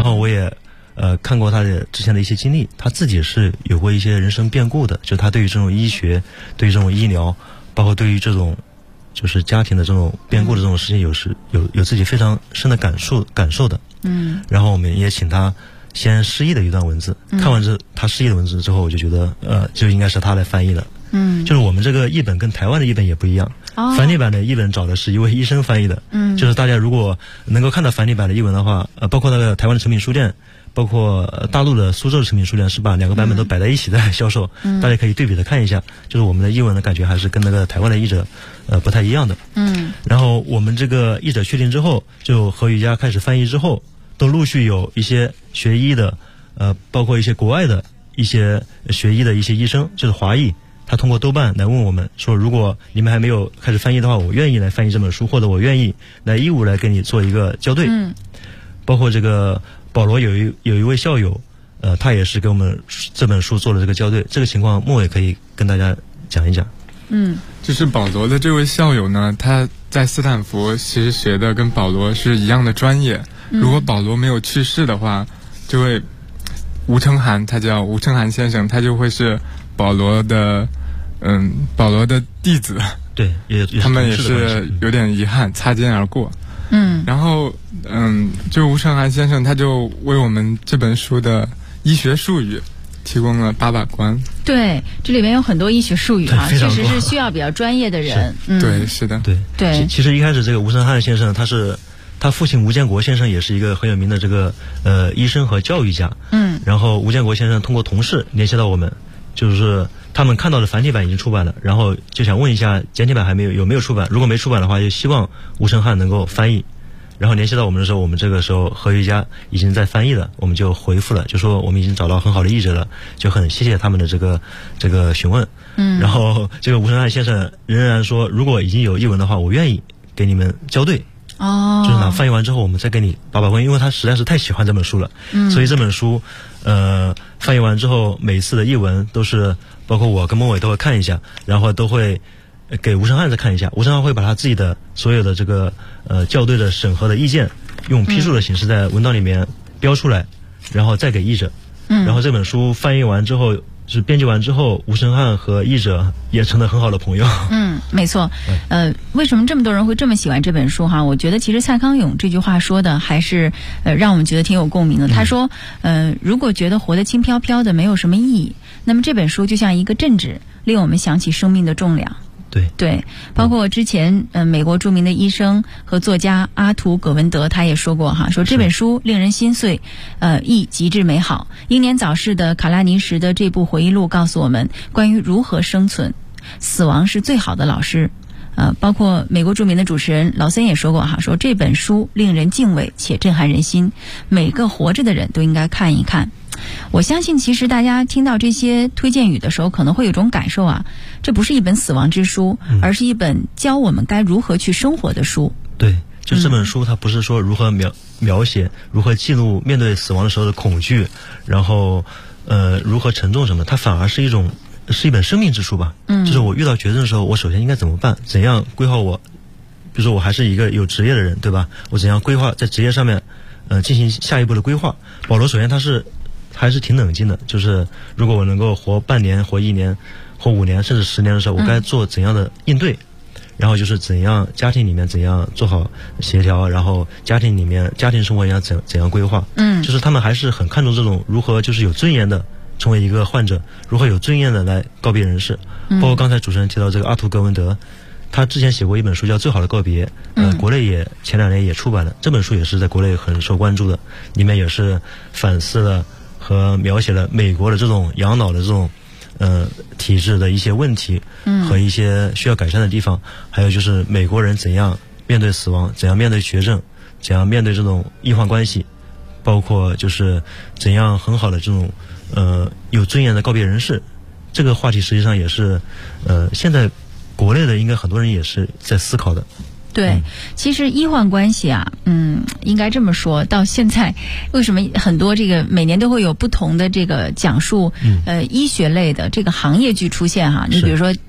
后我也看过他的之前的一些经历，他自己是有过一些人生变故的，就他对于这种医学，对于这种医疗，包括对于这种就是家庭的这种变故的这种事情，有自己非常深的感受的。然后我们也请他先释义的一段文字，看完他释义的文字之后，我就觉得就应该是他来翻译了。就是我们这个译本跟台湾的译本也不一样，繁体版的译本找的是一位医生翻译的。就是大家如果能够看到繁体版的译文的话，包括那个台湾的诚品书店，包括大陆的苏州的诚品书店，是把两个版本都摆在一起在销售，大家可以对比的看一下。就是我们的译文的感觉还是跟那个台湾的译者不太一样的。然后我们这个译者确定之后，就何宇佳开始翻译之后，都陆续有一些学医的包括一些国外的一些学医的一些医生，就是华裔，他通过豆瓣来问我们说，如果你们还没有开始翻译的话，我愿意来翻译这本书，或者我愿意来义务来给你做一个校对。包括这个保罗有一位校友，他也是给我们这本书做了这个校对。这个情况莫伟可以跟大家讲一讲。 就是保罗的这位校友呢，他在斯坦福其实学的跟保罗是一样的专业。如果保罗没有去世的话，这位吴承涵，他叫吴承涵先生，他就会是保罗的弟子。对，他们也是有点遗憾，擦肩而过。然后就吴承涵先生他就为我们这本书的医学术语提供了8把关。对，这里面有很多医学术语啊，确实是需要比较专业的人。对，是的，对。其实一开始这个吴承涵先生，他父亲吴建国先生也是一个很有名的这个医生和教育家。然后吴建国先生通过同事联系到我们，就是他们看到的繁体版已经出版了，然后就想问一下简体版有没有出版，如果没出版的话，就希望吴承涵能够翻译。然后联系到我们的时候，我们这个时候何瑜佳已经在翻译了，我们就回复了，就说我们已经找到很好的译者了，就很谢谢他们的这个询问。然后这个吴承涵先生仍然说，如果已经有译文的话，我愿意给你们校对。就是拿翻译完之后，我们再给你把关，因为他实在是太喜欢这本书了。所以这本书翻译完之后，每一次的译文都是包括我跟孟伟都会看一下，然后都会给吴承涵再看一下，吴承涵会把他自己的所有的这个校对的审核的意见用批注的形式在文档里面标出来，然后再给译者。然后这本书翻译完之后，是编辑完之后，吴承涵和译者也成了很好的朋友。没错。为什么这么多人会这么喜欢这本书哈？我觉得其实蔡康永这句话说的还是让我们觉得挺有共鸣的。他说如果觉得活得轻飘飘的没有什么意义，那么这本书就像一个镇纸，令我们想起生命的重量。对，包括之前美国著名的医生和作家阿图·葛文德他也说过哈，说这本书令人心碎，亦极致美好。英年早逝的卡拉尼什的这部回忆录告诉我们关于如何生存，死亡是最好的老师。包括美国著名的主持人劳森也说过哈，说这本书令人敬畏且震撼人心，每个活着的人都应该看一看。我相信其实大家听到这些推荐语的时候，可能会有种感受啊，这不是一本死亡之书，而是一本教我们该如何去生活的书。对，就这本书它不是说如何描写如何记录面对死亡的时候的恐惧，然后如何沉重什么，它反而是一本生命之书吧。就是我遇到绝症的时候，我首先应该怎么办，怎样规划我，比如说我还是一个有职业的人，对吧，我怎样规划在职业上面进行下一步的规划。保罗首先他还是挺冷静的，就是如果我能够活半年、活1年、活5年甚至10年的时候，我该做怎样的应对，然后就是怎样家庭里面怎样做好协调，然后家庭生活要怎样规划。就是他们还是很看重这种如何就是有尊严的成为一个患者，如何有尊严的来告别人世。包括刚才主持人提到这个阿图·格文德，他之前写过一本书叫《最好的告别》，国内也前2年也出版了，这本书也是在国内很受关注的，里面也是反思了和描写了美国的这种养老的这种体制的一些问题和一些需要改善的地方，还有就是美国人怎样面对死亡，怎样面对绝症，怎样面对这种医患关系，包括就是怎样很好的这种有尊严的告别人世。这个话题实际上也是现在国内的应该很多人也是在思考的。对，其实医患关系啊，应该这么说，到现在为什么很多这个每年都会有不同的这个讲述医学类的这个行业剧出现哈？你比如说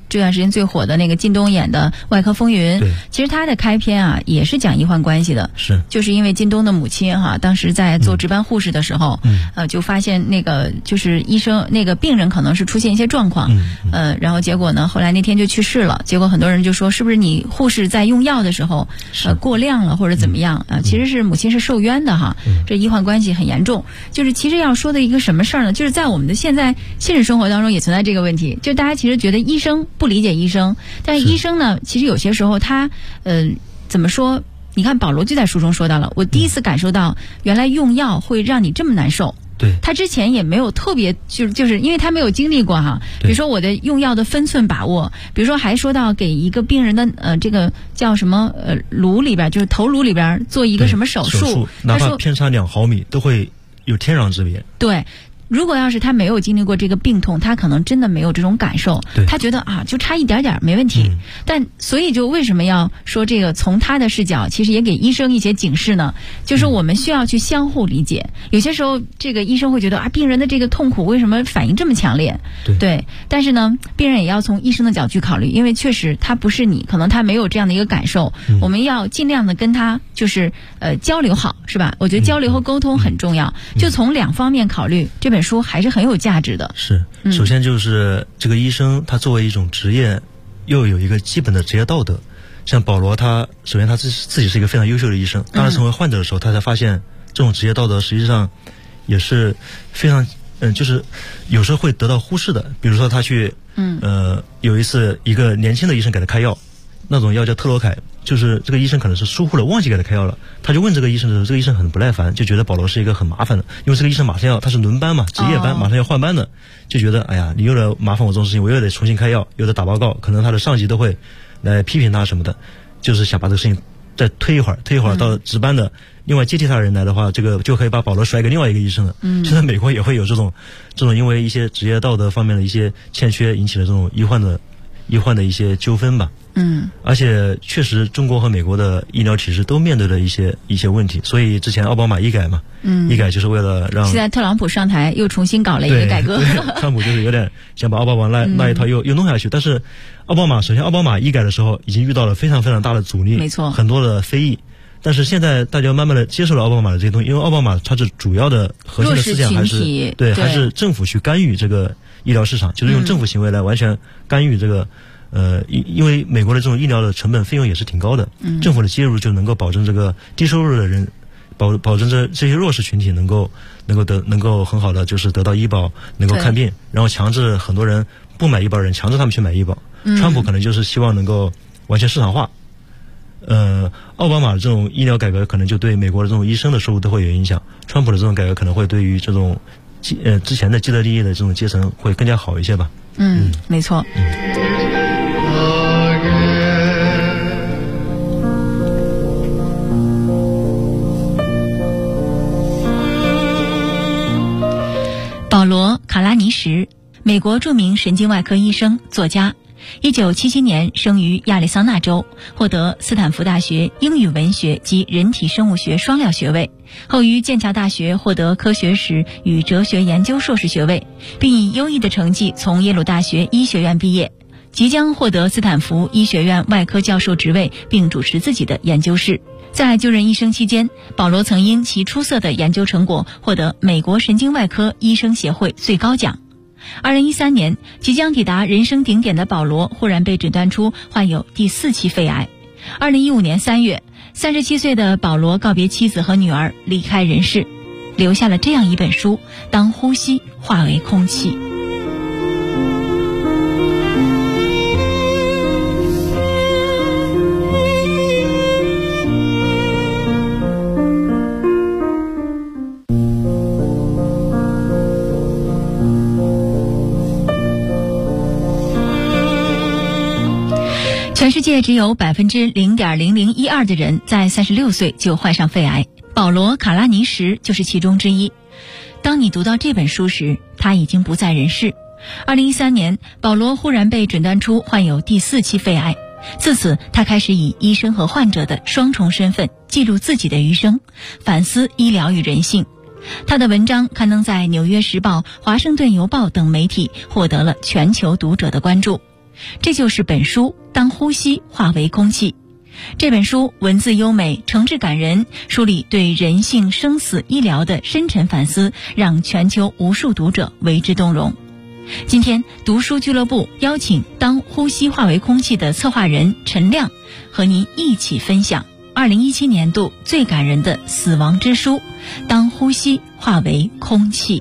这段时间最火的那个靳东演的《外科风云》，其实他的开篇啊也是讲医患关系的，就是因为靳东的母亲当时在做值班护士的时候，就发现那个就是医生那个病人可能是出现一些状况，然后结果呢，后来那天就去世了。结果很多人就说，是不是你护士在用药的时候过量了或者怎么样啊？其实是母亲是受冤的哈，这医患关系很严重。就是其实要说的一个什么事儿呢？就是在我们的现实生活当中也存在这个问题，就大家其实觉得医生不理解医生，但是医生呢，其实有些时候他怎么说？你看保罗就在书中说到了，我第一次感受到原来用药会让你这么难受。 对， 他之前也没有特别就是因为他没有经历过哈，比如说我的用药的分寸把握，比如说还说到给一个病人的这个叫什么颅里边，就是头颅里边做一个什么手术， 哪怕偏差2毫米都会有天壤之别。 对。如果要是他没有经历过这个病痛，他可能真的没有这种感受，他觉得就差一点点没问题。但所以就为什么要说这个从他的视角其实也给医生一些警示呢？就是我们需要去相互理解。有些时候这个医生会觉得病人的这个痛苦为什么反应这么强烈？对，但是呢病人也要从医生的角度去考虑，因为确实他不是你，可能他没有这样的一个感受，我们要尽量的跟他就是交流好，是吧？我觉得交流和沟通很重要，就从2方面考虑，这本书还是很有价值的。 是，首先就是这个医生他作为一种职业又有一个基本的职业道德。像保罗他首先他自己是一个非常优秀的医生，当他成为患者的时候他才发现这种职业道德实际上也是非常就是有时候会得到忽视的。比如说他去有一次一个年轻的医生给他开药，那种药叫特洛凯，就是这个医生可能是疏忽了，忘记给他开药了。他就问这个医生的时候，这个医生很不耐烦，就觉得保罗是一个很麻烦的，因为这个医生马上他是轮班嘛，值夜班，马上要换班的，就觉得哎呀，你又来麻烦我这种事情，我又得重新开药，又得打报告，可能他的上级都会来批评他什么的，就是想把这个事情再推一会儿到值班的另外接替他的人来的话，这个就可以把保罗甩给另外一个医生了。现在美国也会有这种因为一些职业道德方面的一些欠缺引起的这种医患的一些纠纷吧。而且确实中国和美国的医疗体制都面对了一些问题，所以之前奥巴马医改嘛，医改就是为了让现在特朗普上台又重新搞了一个改革， 特朗普就是有点想把奥巴马那一套又弄下去。但是首先奥巴马医改的时候已经遇到了非常非常大的阻力， 没错， 很多的非议。但是现在大家慢慢的接受了奥巴马的这些东西，因为奥巴马他是主要的核心的思想还是政府去干预这个医疗市场，就是用政府行为来完全干预这个因为美国的这种医疗的成本费用也是挺高的，政府的介入就能够保证这个低收入的人保证这些弱势群体能够很好的就是得到医保，能够看病，然后强制很多人不买医保的人强制他们去买医保。川普可能就是希望能够完全市场化。奥巴马的这种医疗改革可能就对美国的这种医生的收入都会有影响，川普的这种改革可能会对于这种之前的既得利益的这种阶层会更加好一些吧。 没错。保罗·卡拉尼什，美国著名神经外科医生、作家。1977年生于亚利桑那州，获得斯坦福大学英语文学及人体生物学双料学位，后于剑桥大学获得科学史与哲学研究硕士学位，并以优异的成绩从耶鲁大学医学院毕业，即将获得斯坦福医学院外科教授职位，并主持自己的研究室。在就任医生期间，保罗曾因其出色的研究成果获得美国神经外科医生协会最高奖。2013年，即将抵达人生顶点的保罗忽然被诊断出患有第4期肺癌。2015年3月，37岁的保罗告别妻子和女儿，离开人世，留下了这样一本书《当呼吸化为空气》。全世界只有0.0012%的人在36岁就患上肺癌，保罗·卡拉尼什就是其中之一。当你读到这本书时，他已经不在人世。2013年，保罗忽然被诊断出患有第4期肺癌，自此他开始以医生和患者的双重身份记录自己的余生，反思医疗与人性。他的文章刊登在《纽约时报》、《华盛顿邮报》等媒体，获得了全球读者的关注。 这就是本书《当呼吸化为空气》。这本书文字优美，诚挚感人，书里对人性生死医疗的深沉反思，让全球无数读者为之动容。今天读书俱乐部邀请《当呼吸化为空气》的策划人陈亮，和您一起分享2017年度最感人的死亡之书《当呼吸化为空气》。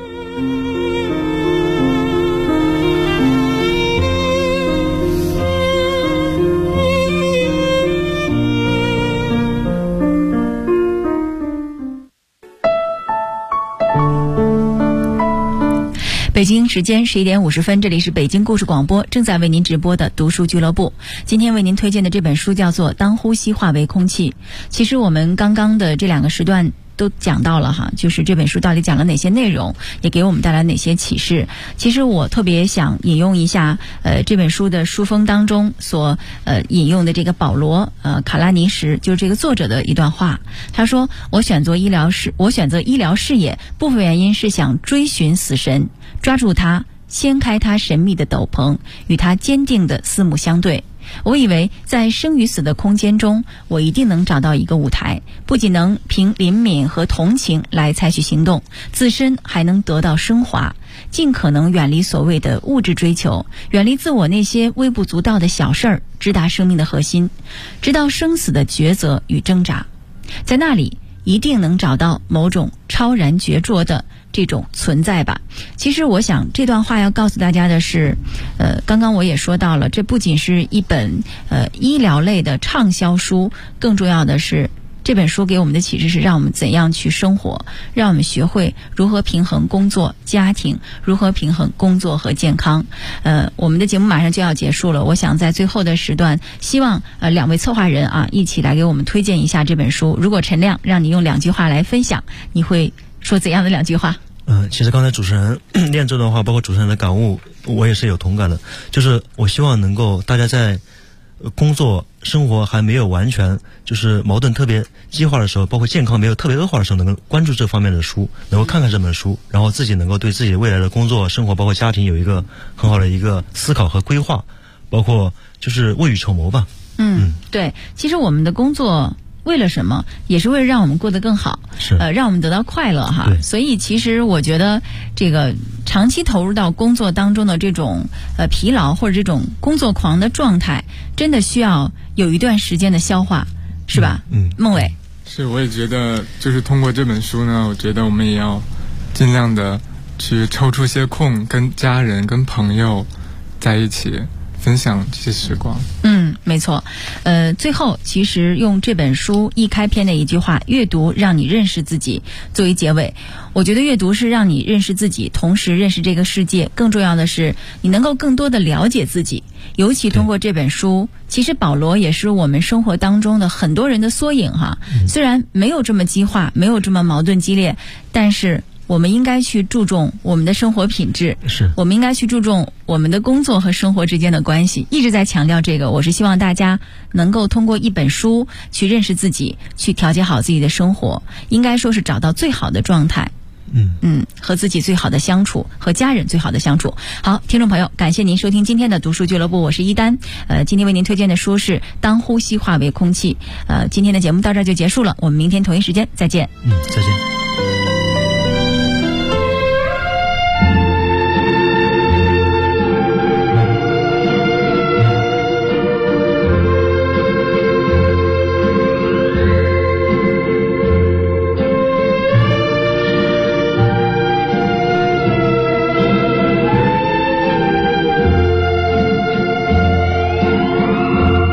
北京时间11点50分，这里是北京故事广播，正在为您直播的读书俱乐部。今天为您推荐的这本书叫做《当呼吸化为空气》。其实我们刚刚的这2个时段都讲到了哈，就是这本书到底讲了哪些内容，也给我们带来哪些启示。其实我特别想引用一下这本书的书封当中所引用的这个保罗卡拉尼什，就是这个作者的一段话。他说：我选择医疗事业，部分原因是想追寻死神，抓住他，掀开他神秘的斗篷，与他坚定的四目相对。我以为在生与死的空间中，我一定能找到一个舞台，不仅能凭怜悯和同情来采取行动，自身还能得到升华，尽可能远离所谓的物质追求，远离自我那些微不足道的小事儿，直达生命的核心，直到生死的抉择与挣扎。在那里一定能找到某种超然绝卓的这种存在吧。其实我想这段话要告诉大家的是，刚刚我也说到了，这不仅是一本医疗类的畅销书，更重要的是这本书给我们的启示是让我们怎样去生活，让我们学会如何平衡工作、家庭，如何平衡工作和健康。我们的节目马上就要结束了，我想在最后的时段，希望2位策划人一起来给我们推荐一下这本书。如果陈亮让你用2句话来分享，你会说怎样的2句话？ 其实刚才主持人念这段话，包括主持人的感悟，我也是有同感的。就是我希望能够大家在工作生活还没有完全就是矛盾特别激化的时候，包括健康没有特别恶化的时候，能够关注这方面的书，能够看看这本书，然后自己能够对自己未来的工作生活包括家庭有一个很好的一个思考和规划，包括就是未雨绸缪吧。 对，其实我们的工作为了什么？也是为了让我们过得更好，让我们得到快乐哈。所以其实我觉得这个长期投入到工作当中的这种疲劳或者这种工作狂的状态，真的需要有一段时间的消化，是吧？孟伟。 是，我也觉得就是通过这本书呢，我觉得我们也要尽量的去抽出些空，跟家人跟朋友在一起分享这些时光。 没错。最后其实用这本书一开篇的一句话，阅读让你认识自己，作为结尾。我觉得阅读是让你认识自己，同时认识这个世界，更重要的是你能够更多的了解自己。尤其通过这本书，其实保罗也是我们生活当中的很多人的缩影哈。虽然没有这么激化，没有这么矛盾激烈，但是我们应该去注重我们的生活品质，我们应该去注重我们的工作和生活之间的关系，一直在强调这个。我是希望大家能够通过一本书去认识自己，去调节好自己的生活，应该说是找到最好的状态，和自己最好的相处，和家人最好的相处。好，听众朋友，感谢您收听今天的读书俱乐部，我是一丹。今天为您推荐的书是《当呼吸化为空气》。今天的节目到这儿就结束了，我们明天同一时间再见。 再见。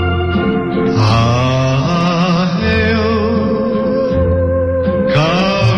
Ah, eu,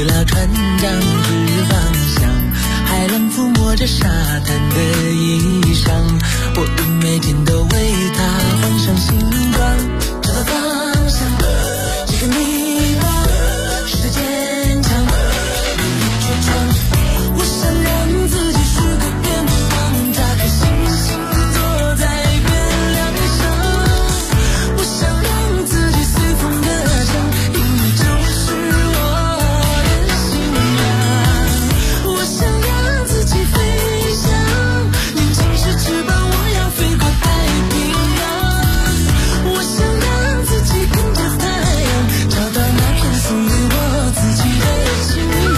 围绕船桨指方向，海浪抚摸着沙滩的衣裳，我用每天都为它换上新装，找到方向，这个迷茫是坚强，倔强。我想让自己许个愿望，打开星星坐在月亮上，我想让自己随风歌唱，因为就是我的信仰。我想让自己飞翔，年轻时翅膀我要飞过太平洋。我想让自己跟着太阳，找到那片属于我自己的信仰。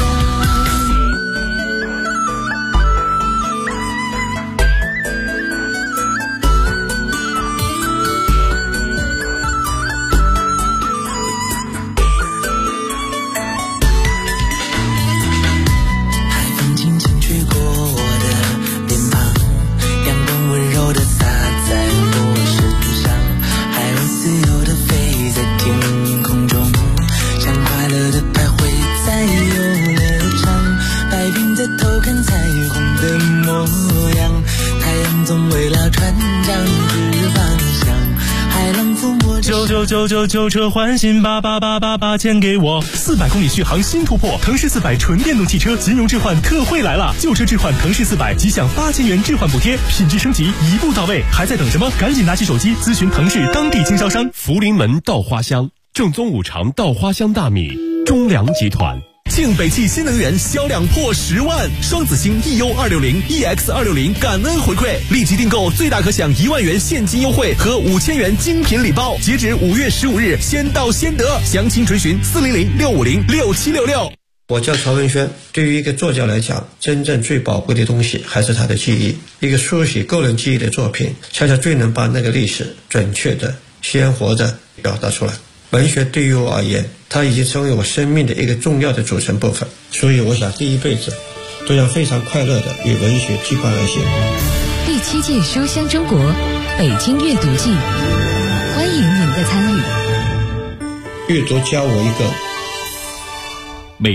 海风轻轻吹过我的脸庞，阳光温柔地洒在我身上，海鸥自由地飞在天空中，像快乐地徘徊在游乐场，白云在偷看彩虹的模样，太阳总围绕船桨指方向，海浪抚摸着 999旧车换新88888钱给我 400公里续航新突破，腾势400纯电动汽车金融置换特惠来了！旧车置换腾势400，即享8000元置换补贴，品质升级一步到位，还在等什么？赶紧拿起手机咨询腾势当地经销商。 福临门稻花香，正宗五常稻花香大米，中粮集团。 庆北汽新能源销量破10万，双子星 EU260、EX260 感恩回馈，立即订购最大可享1万元现金优惠和5000元精品礼包，截止5月15日，先到先得，详情垂询400-650-6766。 我叫曹文轩。对于一个作家来讲，真正最宝贵的东西还是他的记忆。一个书写个人记忆的作品，恰恰最能把那个历史准确的、鲜活的表达出来。文学对于我而言，它已经成为我生命的一个重要的组成部分，所以我想第一辈子都要非常快乐的与文学羁绊而行。 第7届书香中国北京阅读季，欢迎您的参与。 阅读教我一个